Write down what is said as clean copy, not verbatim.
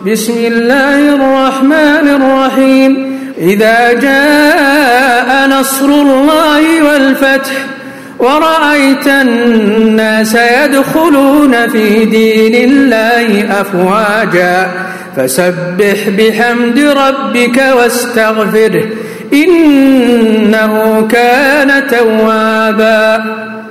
بسم الله الرحمن الرحيم إذا جاء نصر الله والفتح ورأيت الناس يدخلون في دين الله أفواجا فسبح بحمد ربك واستغفره إنه كان توابا.